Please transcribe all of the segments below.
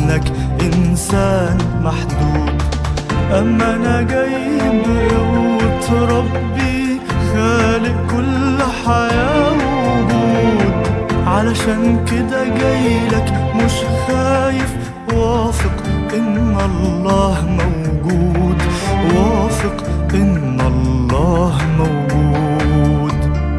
إنك إنسان محدود. أما أنا جاي بقوة ربي خالق كل حياة ووجود، علشان كده جايلك مش خايف، واثق إن الله موجود، واثق إن الله موجود.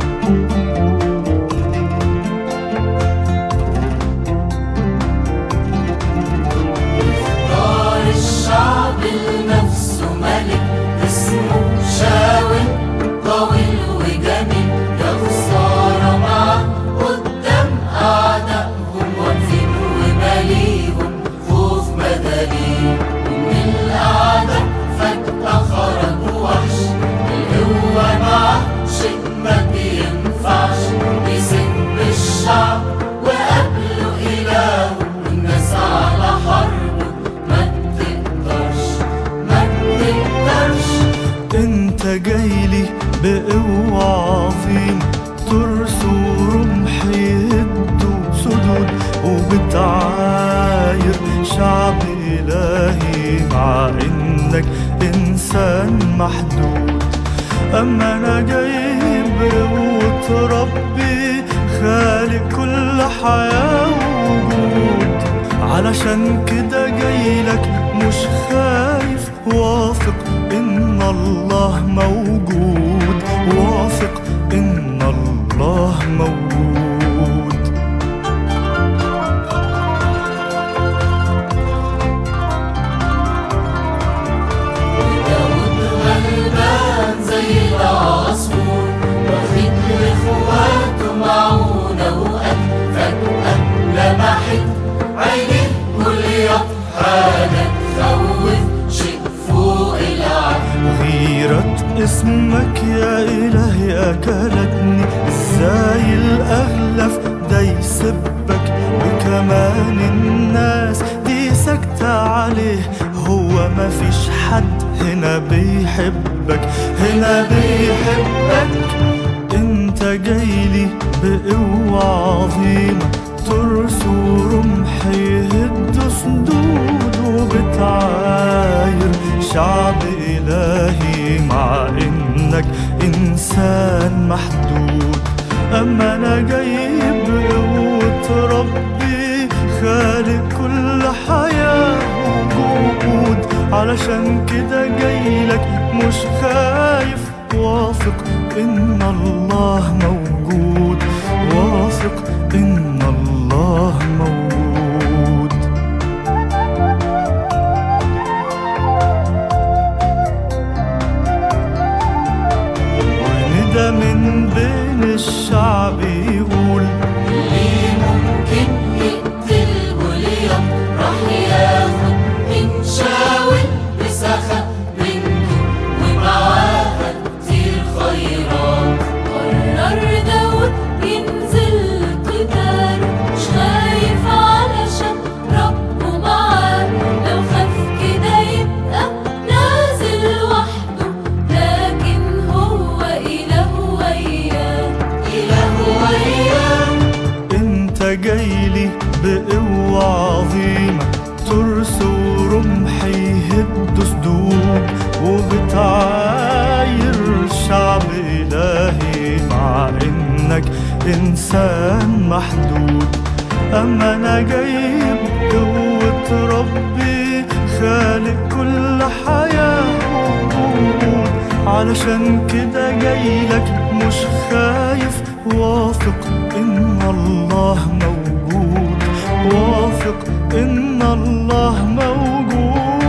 اختار الشعب لنفسه ملك اسمه شاول، طويل وجميل، يا خسارة معاه قدام أعدائهم، واقفين وماليهم خوف مداريهم. ومن الأعداء فجأة خرج وحش، القوة معاه شيء ما بينفعش، بيسب الشعب وقبله إلهه، والناس على حربه ما بتقدرش ما بتقدرش. انت جايلي بقوة عظيمة، ترس ورمح يهدوا سدود، وبتعاير شعب إلهي مع إنك إنسان محدود. أما أنا جاي بقوة ربي خالق كل حياة ووجود، علشان كده جايلك مش خايف، واثق إن الله موجود، واثق إن الله موجود. وداود غلبان زي العصفور، واخد لاخواته معونة وقت، فجأة لمحت عينيه جولياط، حاجة تخوف، شيء فوق العقل. غيرة اسمك يا إلهي أكلتني، ازاي الأغلف ده يسبك، وكمان الناس دي ساكتة عليه، هو مفيش حد هنا بيحبك، هنا بيحبك. انت جايلي بقوة عظيمة، ترس ورمح يهد سدود، وبتعاير شعب إلهي مع إنك إنسان محدود. أما أنا جاي بقوة ربي خالق كل حياة وجود، علشان كده جايلك مش خايف، واثق إن الله موجود، واثق إن الله موجود. وندى من بين الشعب يقول، اللي ممكن يقتل جولياط راح ياخد من شاول بسخاء بنته، ومعاها كتير خيرات. قرر داود ينزل قتاله، مش خايف علشان ربه معاه، لو خاف كده يبقى نازل وحده، لكن هو إله وياه، إله وياه. انت جايلي بقوة عظيمة، ترس ورمح يهد سدود، وبتعاير شعب إلهي مع إنك إنسان محدود. أما أنا جاي بقوة ربي خالق كل حياة ووجود، علشان كده جايلك مش خايف، واثق إن الله موجود، واثق إن الله موجود.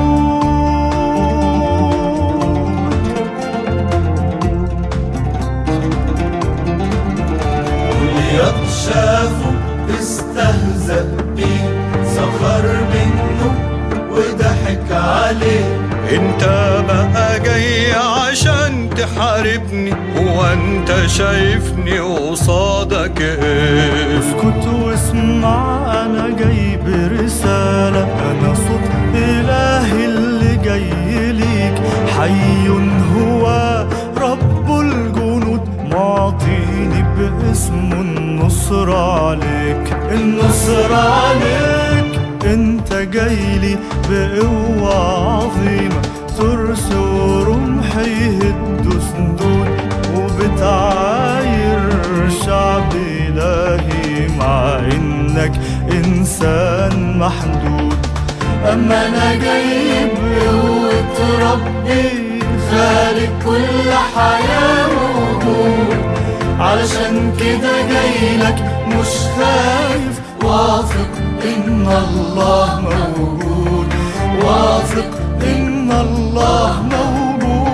جولياط شافه استهزأ بيه، سخر منه وضحك عليه. انت بقى جاي عشان تحاربني، هو انت شايفني قصادك ايه؟ اسكت واسمع، انا جاي برسالة، انا صوت الهي اللي جاي ليك، حي هو رب الجنود، معطيني باسمه النصر عليك، النصر عليك. انت جايلي بقوة عظيمة، ترس ورمحي يهدوا سندود، وبتعاير شعب إلهي مع إنك إنسان محدود. أما أنا جاي بقوة ربي خالق كل حياة ووجود، علشان كده جايلك مش خايف، واثق إن الله موجود، واثق إن الله موجود.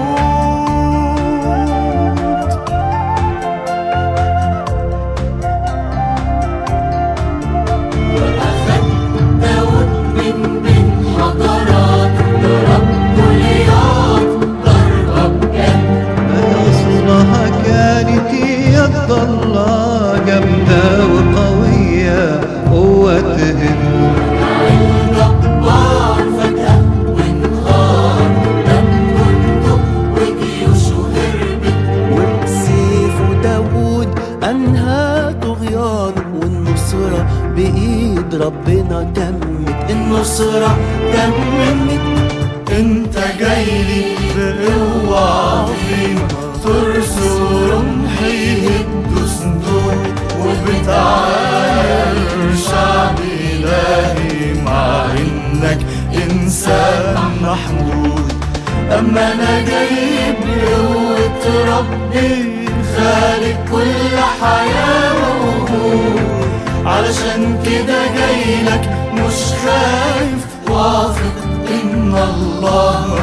وأخذ داود من بين حضارات ضرب جولياث ضربة بجد. نصرها كانت يد الله جامدة وقوية قوة تهد. الجبار فجأة وانهار، دم جنده وجيوشه هربت. وبسيفه داود أنهى طغيانه، والنصرة بإيد ربنا تمت، النصرة تمت. انت جايلي بقوة عظيمة، ترس ورمحي يهدوا سندود، وبتعاير شعب إلهي مع إنك إنسان محدود. أما أنا جاي بقوة ربي خالق كل حياة ووجود، علشان كده جايلك مش خايف، واثق إن الله